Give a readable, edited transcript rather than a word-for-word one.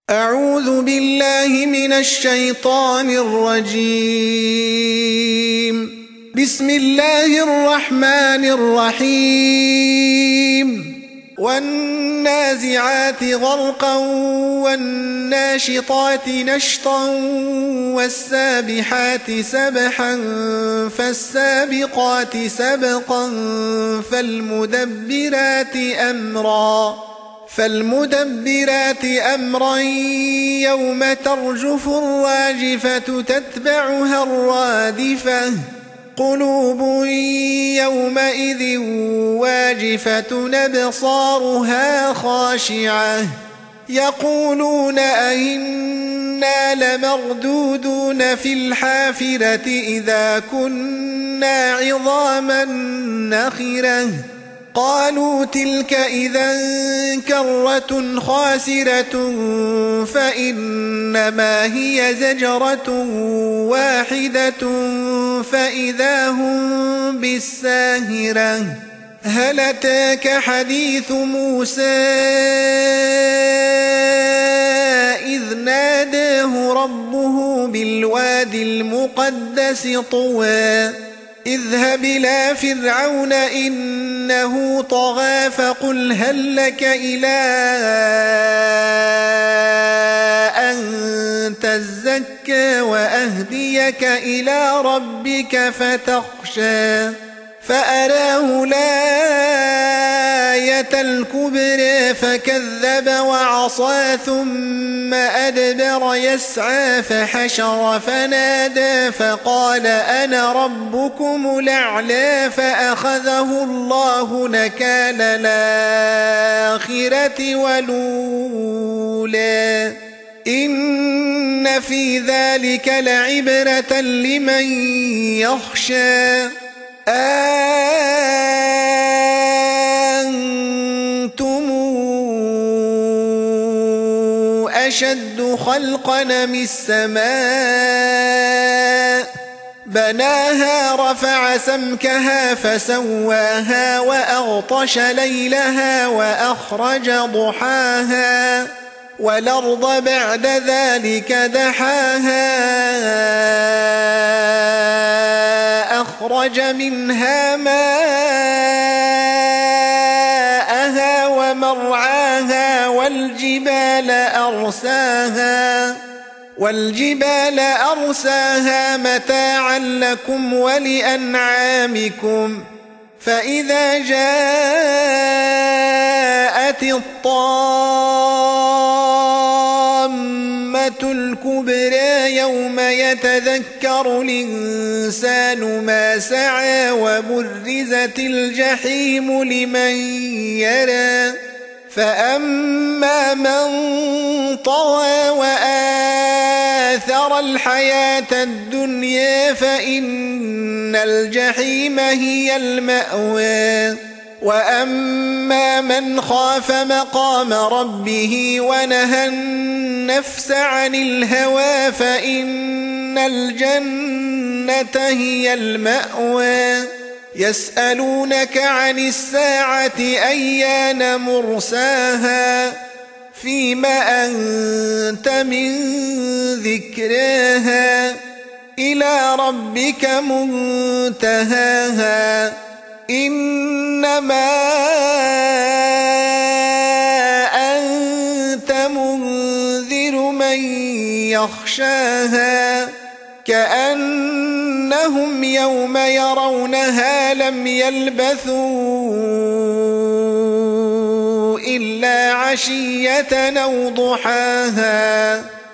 أعوذ بالله من الشيطان الرجيم. بسم الله الرحمن الرحيم. والنازعات غرقا والناشطات نشطا والسابحات سبحا فالسابقات سبقا فالمدبرات أمرا يوم ترجف الراجفة تتبعها الرادفة قلوب يومئذ واجفة أبصارها خاشعة يقولون أئنا لمردودون في الحافرة إذا كنا عظاما نخرة قالوا تلك إذا كرة خاسرة فإنما هي زجرة واحدة فإذا هم بالساهرة هل أتاك حديث موسى إذ ناداه ربه بالوادي المقدس طوى اذهب إلى فرعون إنه طغى فقل هل لك إلى أن تزكى وأهديك إلى ربك فتخشى فأراه الآية الكبرى فكذب وعصى ثم أدبر يسعى فحشر فنادى فقال أنا ربكم الأعلى فأخذه الله نكال الآخرة والأولى إن في ذلك لعبرة لمن يخشى أنتم أشد خلقا من السماء بناها رفع سمكها فسواها وأغطش ليلها وأخرج ضحاها والأرض بعد ذلك دحاها أخرج منها ماءها ومرعاها والجبال أرساها متاعا لكم ولأنعامكم فإذا جاءت الطامة الكبرى يوم يتذكر الإنسان ما سعى وبرزت الجحيم لمن يرى فأما من طغى وآثر الحياة الدنيا فإن الجحيم هي المأوى وأما من خاف مقام ربه ونهى النفس عن الهوى فإن الجنة هي المأوى يسألونك عن الساعة أيان مرساها فيم أنت من ذكراها إلى ربك منتهاها إنما أنت منذر من يخشاها كأنهم يوم يرونها لم يلبثوا إلا عشية أو ضحاها